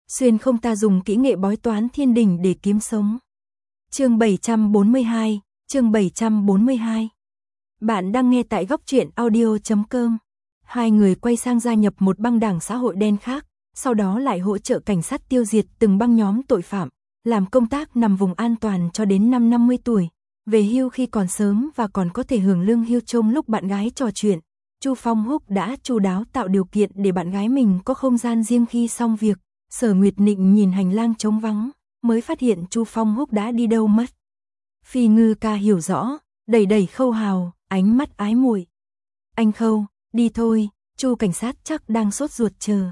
xuyên không ta dùng kỹ nghệ bói toán thiên đình để kiếm sống. Chương 742, chương 742. Bạn đang nghe tại góc truyện audio.com. Hai người quay sang gia nhập một băng đảng xã hội đen khác, sau đó lại hỗ trợ cảnh sát tiêu diệt từng băng nhóm tội phạm, làm công tác nằm vùng an toàn cho đến năm 50 tuổi, về hưu khi còn sớm và còn có thể hưởng lương hưu trong lúc bạn gái trò chuyện. Chu Phong Húc đã chu đáo tạo điều kiện để bạn gái mình có không gian riêng khi xong việc. Sở Nguyệt Nịnh nhìn hành lang trống vắng, mới phát hiện Chu Phong Húc đã đi đâu mất. Phi Ngư Ca hiểu rõ, đẩy đẩy Khâu Hào, ánh mắt ái muội. Anh Khâu, đi thôi, Chu cảnh sát chắc đang sốt ruột chờ.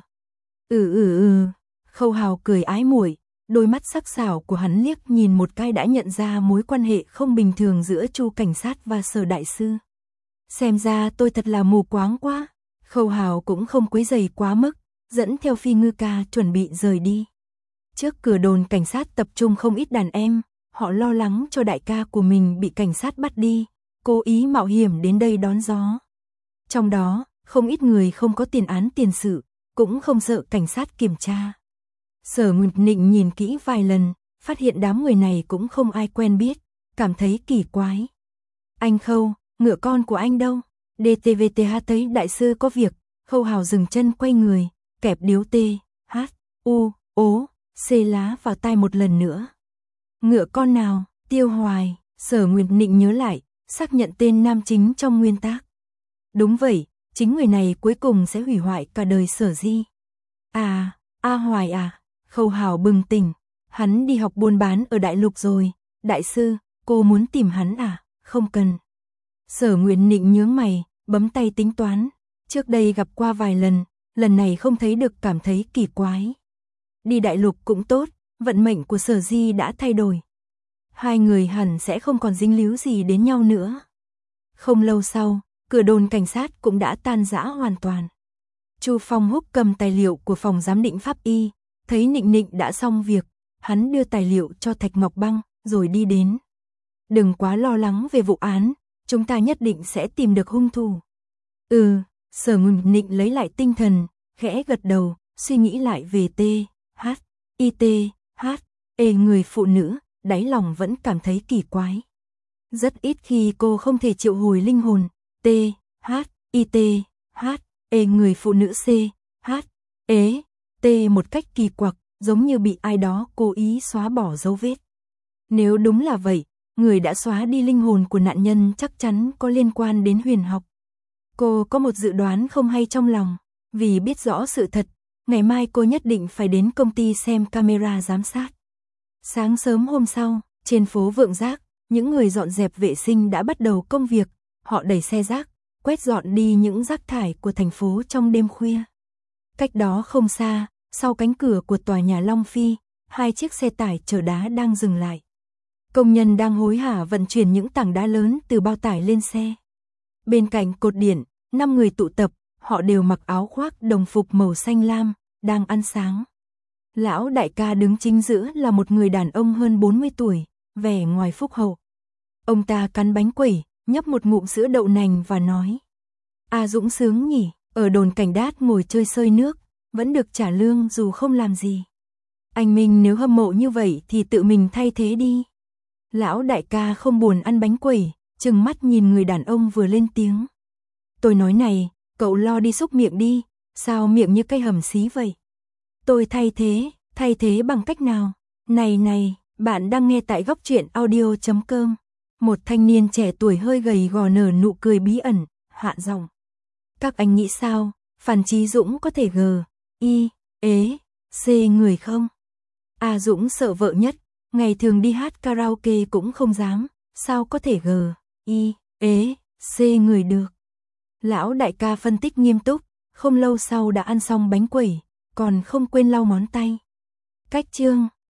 Khâu Hào cười ái muội, đôi mắt sắc sảo của hắn liếc nhìn một cái đã nhận ra mối quan hệ không bình thường giữa Chu cảnh sát và Sở đại sư. Xem ra tôi thật là mù quáng quá. Khâu Hào cũng không quấy rầy quá mức, dẫn theo Phi Ngư Ca chuẩn bị rời đi. Trước cửa đồn cảnh sát tập trung không ít đàn em, họ lo lắng cho đại ca của mình bị cảnh sát bắt đi, cố ý mạo hiểm đến đây đón gió. Trong đó, không ít người không có tiền án tiền sự, cũng không sợ cảnh sát kiểm tra. Sở Nguyệt Nịnh nhìn kỹ vài lần, phát hiện đám người này cũng không ai quen biết, cảm thấy kỳ quái. Anh Khâu, ngựa con của anh đâu? DTVTH thấy đại sư có việc. Khâu Hào dừng chân quay người, kẹp điếu tê, hát, u, ố, xê lá vào tai một lần nữa. Ngựa con nào? Tiêu Hoài. Sở Nguyệt Nịnh nhớ lại, xác nhận tên nam chính trong nguyên tác. Đúng vậy, chính người này cuối cùng sẽ hủy hoại cả đời Sở Di. À, A Hoài à? Khâu Hào bừng tỉnh, hắn đi học buôn bán ở Đại Lục rồi. Đại sư, cô muốn tìm hắn à? Không cần. Sở Nguyệt Nịnh nhướng mày, bấm tay tính toán. Trước đây gặp qua vài lần này không thấy được cảm thấy kỳ quái. Đi Đại Lục cũng tốt, vận mệnh của Sở Di đã thay đổi. Hai người hẳn sẽ không còn dính líu gì đến nhau nữa. Không lâu sau, cửa đồn cảnh sát cũng đã tan rã hoàn toàn. Chu Phong Húc cầm tài liệu của phòng giám định pháp y, thấy Nịnh Nịnh đã xong việc, hắn đưa tài liệu cho Thạch Ngọc Băng, rồi đi đến. Đừng quá lo lắng về vụ án, chúng ta nhất định sẽ tìm được hung thủ. Sở Nguyệt Nịnh lấy lại tinh thần, khẽ gật đầu, suy nghĩ lại về người phụ nữ, đáy lòng vẫn cảm thấy kỳ quái. Rất ít khi cô không thể triệu hồi linh hồn, người phụ nữ một cách kỳ quặc, giống như bị ai đó cố ý xóa bỏ dấu vết. Nếu đúng là vậy, người đã xóa đi linh hồn của nạn nhân chắc chắn có liên quan đến huyền học. Cô có một dự đoán không hay trong lòng, vì biết rõ sự thật, ngày mai cô nhất định phải đến công ty xem camera giám sát. Sáng sớm hôm sau, trên phố Vượng Giác, những người dọn dẹp vệ sinh đã bắt đầu công việc, họ đẩy xe rác, quét dọn đi những rác thải của thành phố trong đêm khuya. Cách đó không xa, sau cánh cửa của tòa nhà Long Phi, hai chiếc xe tải chở đá đang dừng lại. Công nhân đang hối hả vận chuyển những tảng đá lớn từ bao tải lên xe. Bên cạnh cột điện, 5 người tụ tập, họ đều mặc áo khoác đồng phục màu xanh lam, đang ăn sáng. Lão đại ca đứng chính giữa là một người đàn ông hơn 40 tuổi, vẻ ngoài phúc hậu. Ông ta cắn bánh quẩy, nhấp một ngụm sữa đậu nành và nói: "À Dũng sướng nhỉ, ở đồn cảnh đát ngồi chơi sơi nước, vẫn được trả lương dù không làm gì. Anh Minh nếu hâm mộ như vậy thì tự mình thay thế đi." Lão đại ca không buồn ăn bánh quẩy, trừng mắt nhìn người đàn ông vừa lên tiếng. "Tôi nói này, cậu lo đi xúc miệng đi, sao miệng như cây hầm xí vậy?" "Tôi thay thế bằng cách nào?" Này, bạn đang nghe tại góc truyện audio.com. Một thanh niên trẻ tuổi hơi gầy gò nở nụ cười bí ẩn, hạ giọng. "Các anh nghĩ sao, Phan Chí Dũng có thể C người không?" A Dũng sợ vợ nhất, ngày thường đi hát karaoke cũng không dám, sao có thể C người được. Lão đại ca phân tích nghiêm túc, không lâu sau đã ăn xong bánh quẩy, còn không quên lau ngón tay. Cách chương